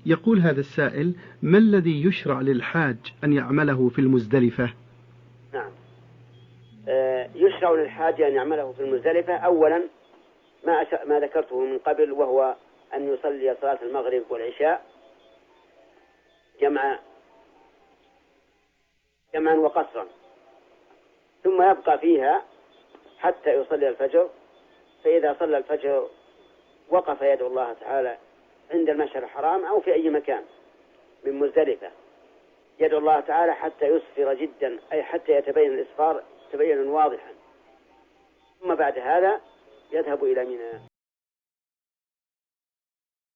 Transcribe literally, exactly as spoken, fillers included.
يقول هذا السائل: ما الذي يشرع للحاج أن يعمله في المزدلفة؟ نعم، آه يشرع للحاج أن يعمله في المزدلفة أولا ما, أش... ما ذكرته من قبل، وهو أن يصلي صلاة المغرب والعشاء جمعا جمعا وقصرا، ثم يبقى فيها حتى يصلي الفجر. فإذا صلى الفجر وقف يدعو الله تعالى عند المشعر الحرام أو في أي مكان من مزدلفة، يدعو الله تعالى حتى يصفر جدا، أي حتى يتبين الإصفار تبينا واضحا، ثم بعد هذا يذهب إلى منى.